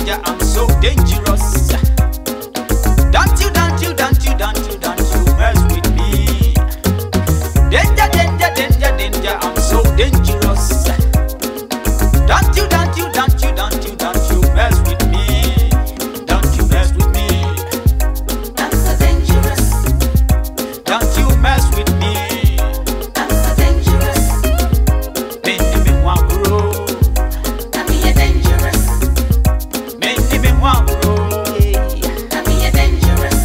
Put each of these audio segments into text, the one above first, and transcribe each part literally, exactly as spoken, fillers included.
danger, I'm so dangerous. Don't you, don't you, don't you, don't you, don't you mess with me. Danger, danger, danger, danger, I'm so dangerous. Don't you, don't you, don't you, don't you, don't you mess with me. Don't you mess with me. I'm so dangerous. Don't you mess with me. I'm so dangerous. Many me want grow. I'm here dangerous. Many me want grow. I'm here dangerous.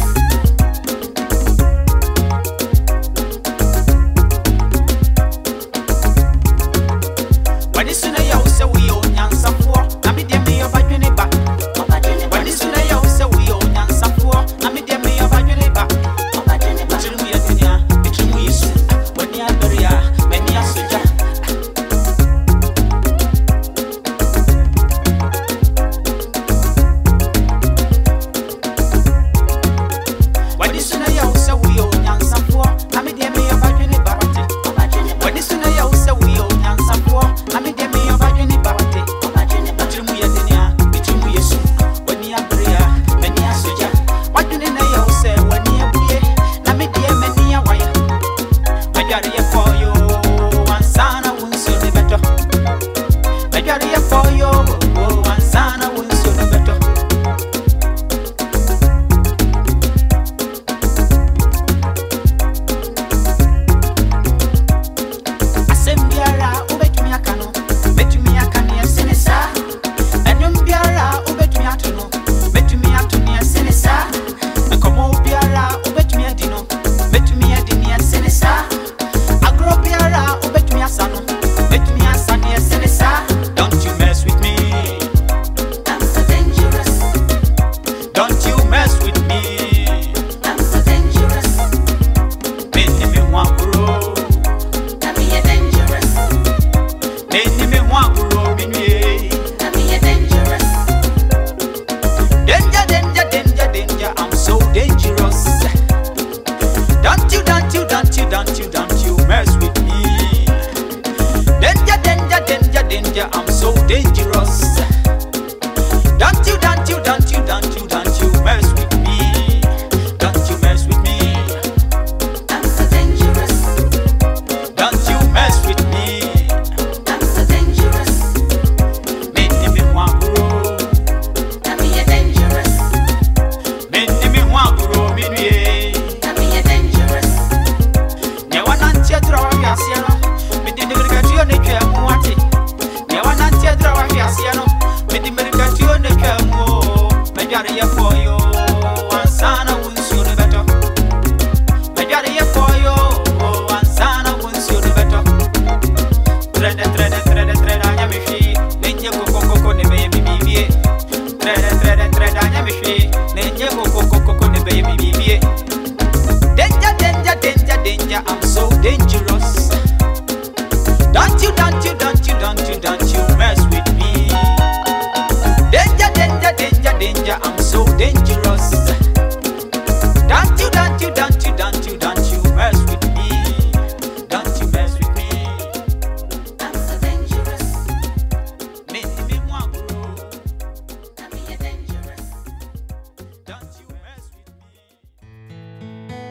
When it's in a house, so we own young some for. I mean, dear me, if I get it back. When it's in a house, so we own young some for. I mean, dear me, if I get it back. Between me and Dunia, between me is when you are very, when you are soldier. When it's in a house, so we own young some for. I mean, dear me, if I get it back. When it's in a house, so we own young some for. I mean, dear me, if I get it back. Between me and Dunia, between me is when you are very, when you are soldier. What do you know? You say when you are very, na me dear me dear why? I got it for you, one son I won't see the better. I got it for you, one son I won't see the better. Asembiara ubetumi akano, betumi akani esenesa. Enyum biara ubetumi atono, betumi atoni esenesa. Nkomo biara ubetumi adino, betumi adini esenesa. Agro biara ubetumi asano, betumi asani esenesa. Don't you mess with me. I'm so dangerous. Don't you mess with me. I'm so dangerous. Many me want grow. I'm here dangerous. Many me want grow. Many. I'm here dangerous. Danger, danger, danger, danger, I'm so dangerous. Don't you, don't you, don't you, don't you, don't you mess with me. Danger, danger, danger, danger, I'm so dangerous. Don't you, don't you, don't you, don't you, don't you mess with me. Don't you mess with me. I'm so dangerous. Don't you mess with me. I'm so dangerous. Many me want grow. I'm here dangerous. Many me want grow. Many. I'm here dangerous. Ne wanantia draw ya siano, me di mergatio ne kwa muati. Ne wanantia draw ya siano, me di mergatio ne kwa mu. Me jare ye for you, ansana wunsu ne beto. Me jare ye for you, ansana wunsu ne beto. Trede trede trede trede anya me fi, nenye koko koko ne be mi bibie. Trede trede trede anya me fi, nenye koko koko koko ne be mi bibie. Danger, danger, danger, danger, I'm so dangerous. Don't you, don't you, don't you, don't you, don't you mess with me. Danger, danger, danger, danger, I'm so dangerous. Don't you, don't you, don't you, don't you, don't you mess with me. Don't you mess with me. I'm so dangerous. Me, me, moi, bro. I'm here dangerous. Don't you mess with me.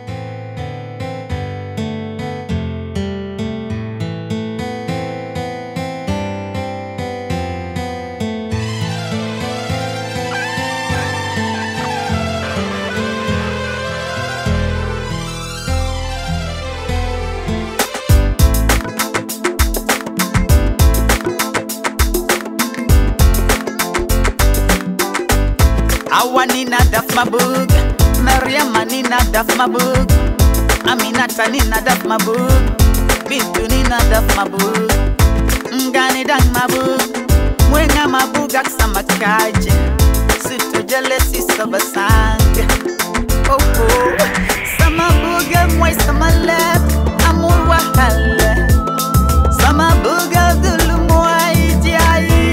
Awanina daf my book, Mariama nina daf my book, Aminata nina daf my book, Bintu nina daf my book, Ngani dan my book, Mwenga mabuga ksama kaje, Situ jealousy sabasang. Oh oh, sama buga mwa sama left, amur wahala, sama buga dulu mwa ijai.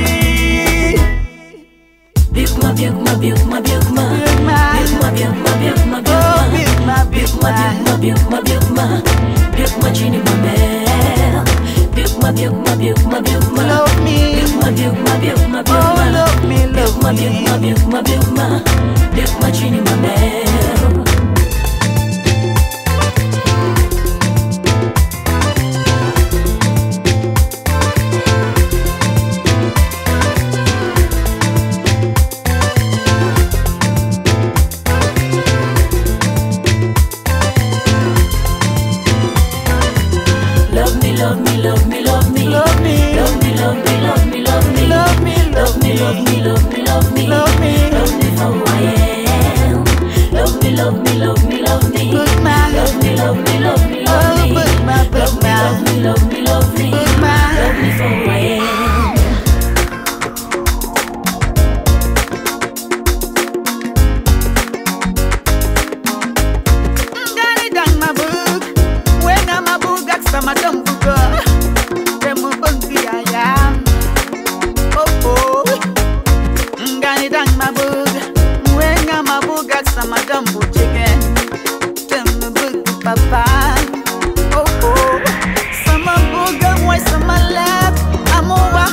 Bigma, bigma, bigma, bigma, bigma, bigma, bigma, bigma, bigma, bigma, bigma, bigma, bigma, chini mabel. Bigma, bigma, bigma, bigma, Love me, bigma, bigma, bigma, oh love me, love Bukma, Bukma, Bukma, Bukma, Bukma chini mabel. Love me, love me, love me, love me, love me, love me, love me, love me, love me, love me, love me, love me, love me, love me, love me, love me for who I am. Love me, love me, love me, love me, love me, love me, love me, love me, love me, love me, love me, love me, love me for who I am. Ngani dang mabuk, wenga mabuk ak sama dambuka. Demu bungi ayam, oh oh. Ngani dang mabuk, wenga mabuk ak sama dambu chicken. Demu bungi papa, oh oh. Sama buga moy sama lap, amo wa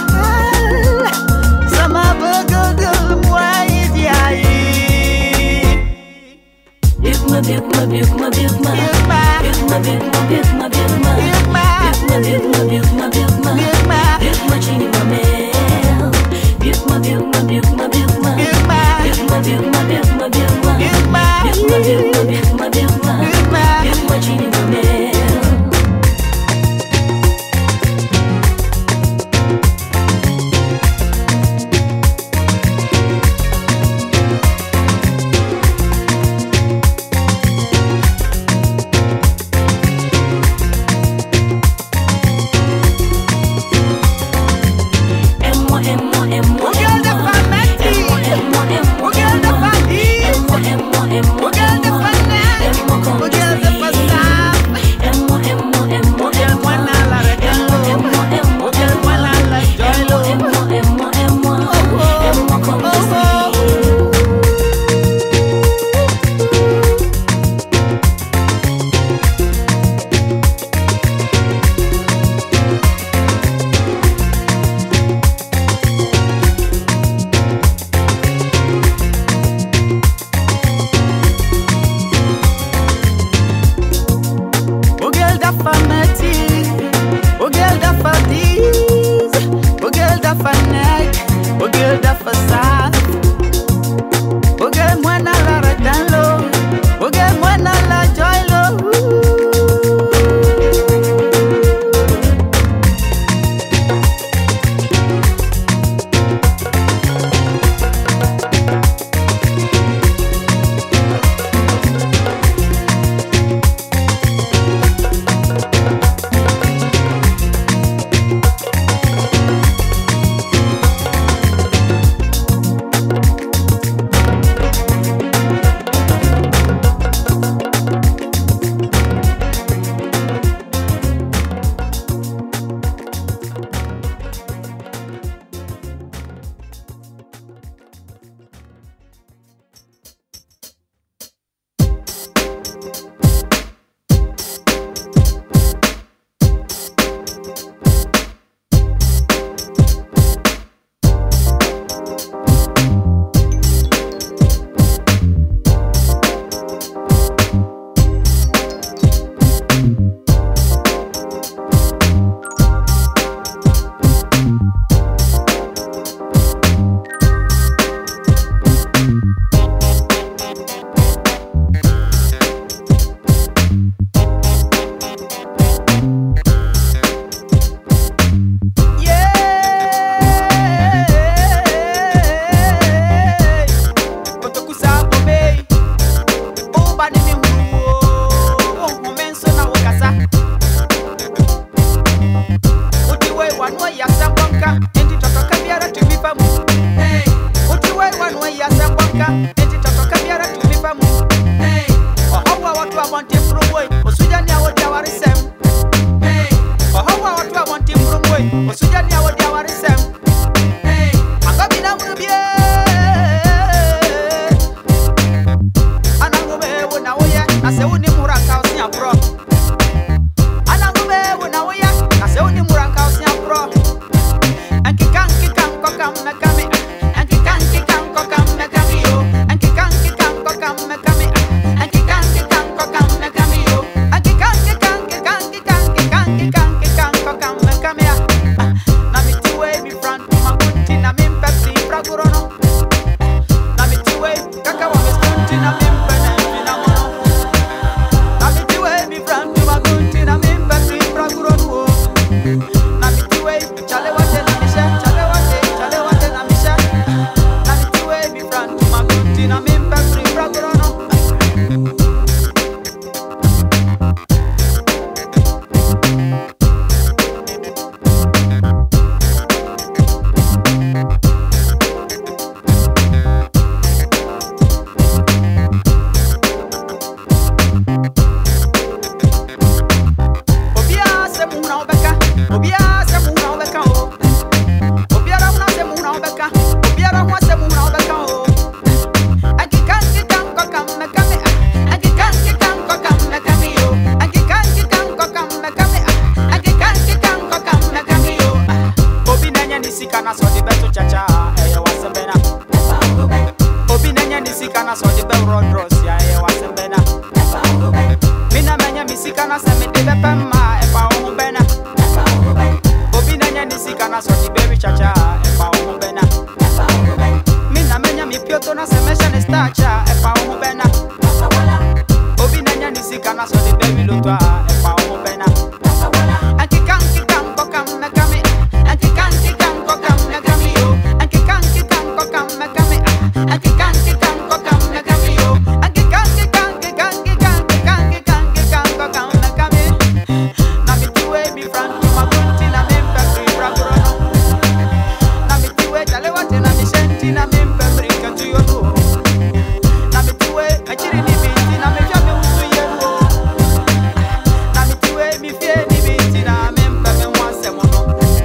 na so the beto chacha eh wasembena obi nanya nisika na so the be rodros ya eh wasembena mina menya misika na se me de be pema e pa wo bena obi nanya nisika na so the be chacha e pa wo bena mina menya mi pioto na se me shane stacha e pa wo bena obi nanya nisika na so the be lotwa e pa wo bena anki kanki kanko kam me kame anki kanki kanko kam me kame yo anki kanki kanko kam me kame anki kanki kanko kam me kame yo anki kanki kanki kanki kanki kanki kanki kanko kam me kame na mi tiwe mi frank ma kunti na me pekri bragoro na mi tiwe dale wate na mi senti na me pekri kanti yo na mi tiwe achiri ni binti na me fia me usu ye na mi tiwe mi fie ni binti na me pekri wanse mono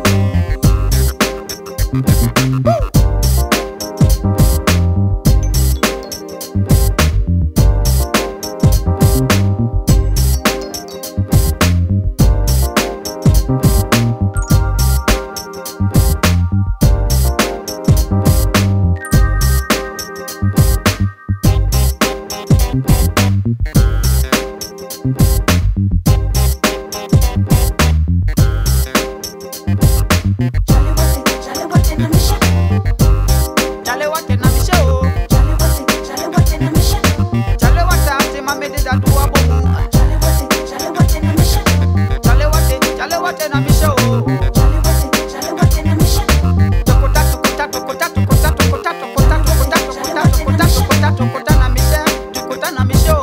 chale wate na mi show chale wate ati ma me de da duwa bomu chale wate chale wate na mi show tokota tokota tokota tokota tokota tokota tokota tokota tokota tokota tokota na mi show tokota na mi show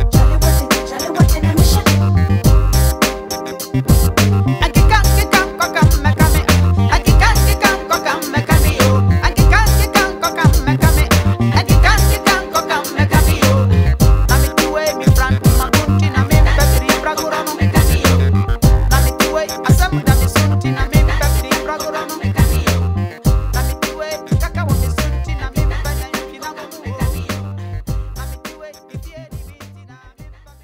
anki kanki kanko kam me kame anki kanki kanko kam me kame yo anki kanki kanko kam me kame anki kanki kanko kam me kame yo na mi tiwe mi frank ma kunti na me pekri bragoro no me kame yo na mi tiwe asam da mi sunti na me pekri bragoro no me kame yo na mi tiwe kaka wo mi sunti na me pekri kina mo me kame yo na mi tiwe ifie ni binti na me pekri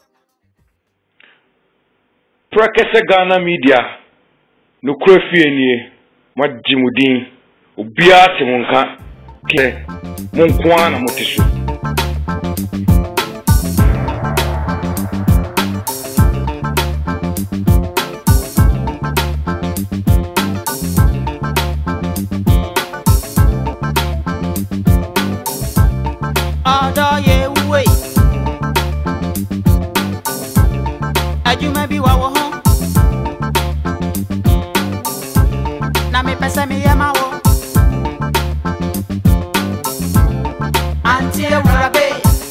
Prakese Ghana Media no krefie nie majimudin obia te wonka ke monkwa na motisu Ada ye we ajuma bi wa wo ho na me pesa me yema wo anti e wura be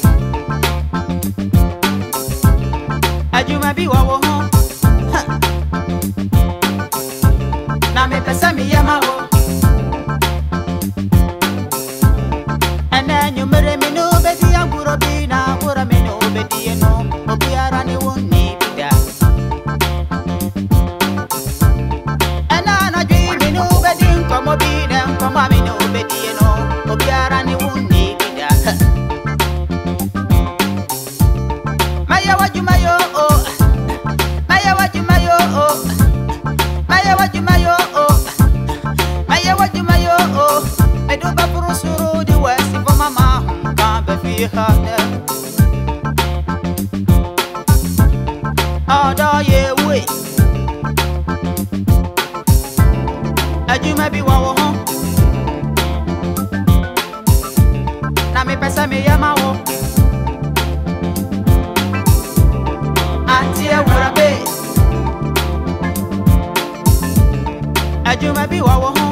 ajuma bi wa wo ho na me pesa me yema wo ene nyumere mi no be di aguro bi na wura me no be di no obiara ni wonni bida ena na dwi mi no be di nkomo bi na nkomo mi no be di no obiara ni wonni bida maya wajuma yo oh maya wajuma yo oh maya wajuma yo oh maya wajuma yo oh edo ba purusuru di wesi for mama ka be fi ha Ada ye we ajuma bi wa wo ho na me pesa me yama wo anti e wura be ajuma bi wa wo ho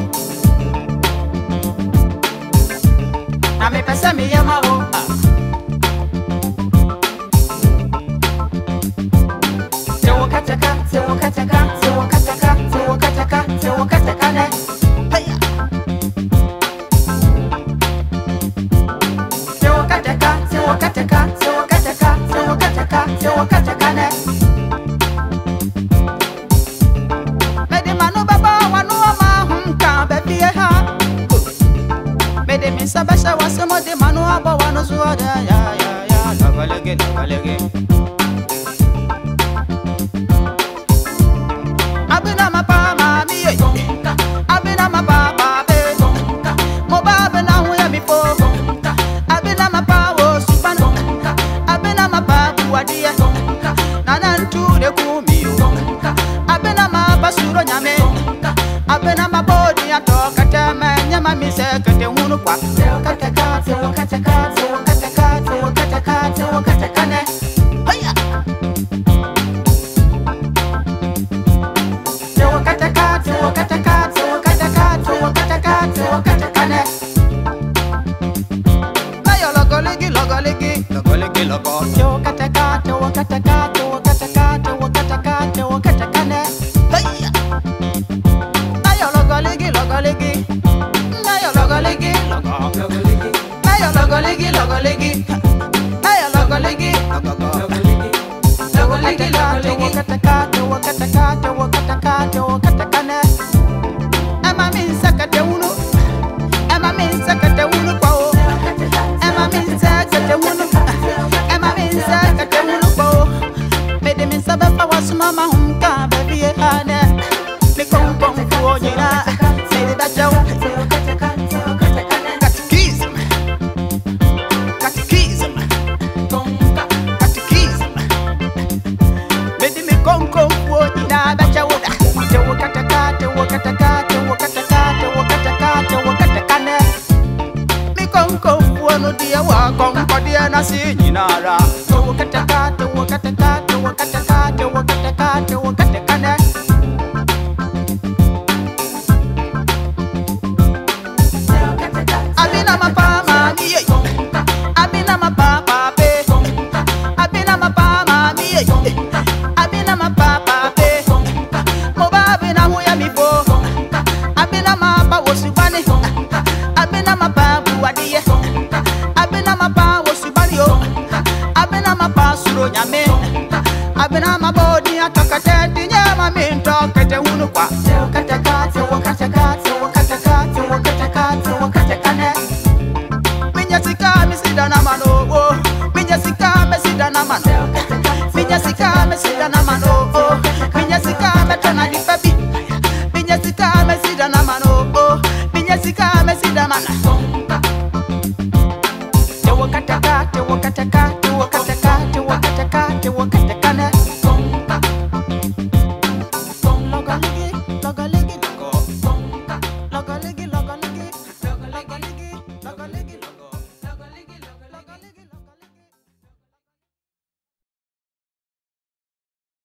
na me pesa me yama wo Kataka, sewo kataka, sewo kataka, sewo kataka, sewo kataka ne. Heya. Sewo kataka, sewo kataka, sewo kataka, sewo kataka, sewo kataka ne. Mede manu baba wanu ama humka bebi ha. Mede minsa basha wasemo de manu aba wanu zuada ya ya ya. Labalege, labalege. Abina ma pa ma mi, abina ma pa pa. Anya mami se kete hunu kwa kata kata kata kata kata kata kata kata kata kane haya kata kata kata kata kata kata kata kata kata kane Mayo logo ligi logo ligi logo ligi logo kata kata kata kata kata kata kata kata kata kane haya Mayo logo ligi logo ligi Mayo logo ligi logo logo ligi Mayo logo ligi logo ligi Mayo logo ligi logo logo ligi logo ligi logo ligi kata kata kata kata kata kata kata kane Ama min sakate uno Ama min sakate uno kwa o Ama min sakate uno Ama min sakate uno kwa o Mede min sababa wasumama humka baby ane Mi kong kong fuo nyina Mede da jaw Catechism Catechism Catechism Mede mi kong kong fuo nyina da jaw Jaw kata kata kata kata kata kata kata kata kata kane Mi kong kong fuo no dia wa kong ko dia na si nyina ra Jaw kata kata kata kata kata kata kata kata kata kane Abina mapa mami ye Abina mapa pape Abina mapa mami ye Abina mapa pape Moba abina huya mifo Abina mapa wosubani Abina mapa buwadiye Abina mapa wosubani yo Abina mapa suro nyame Abina mabodi atakate Dinyama minto kete hunu kwa Kata kata wakata kata wakata kata wakata kata wakata kane Minya sika mesida na mano oh Minya sika mesida na mano Minya sika mesida na mano oh Minya sika metona di baby Minya sika mesida na mano oh Minya sika mesida mana Wakata kata wakata kata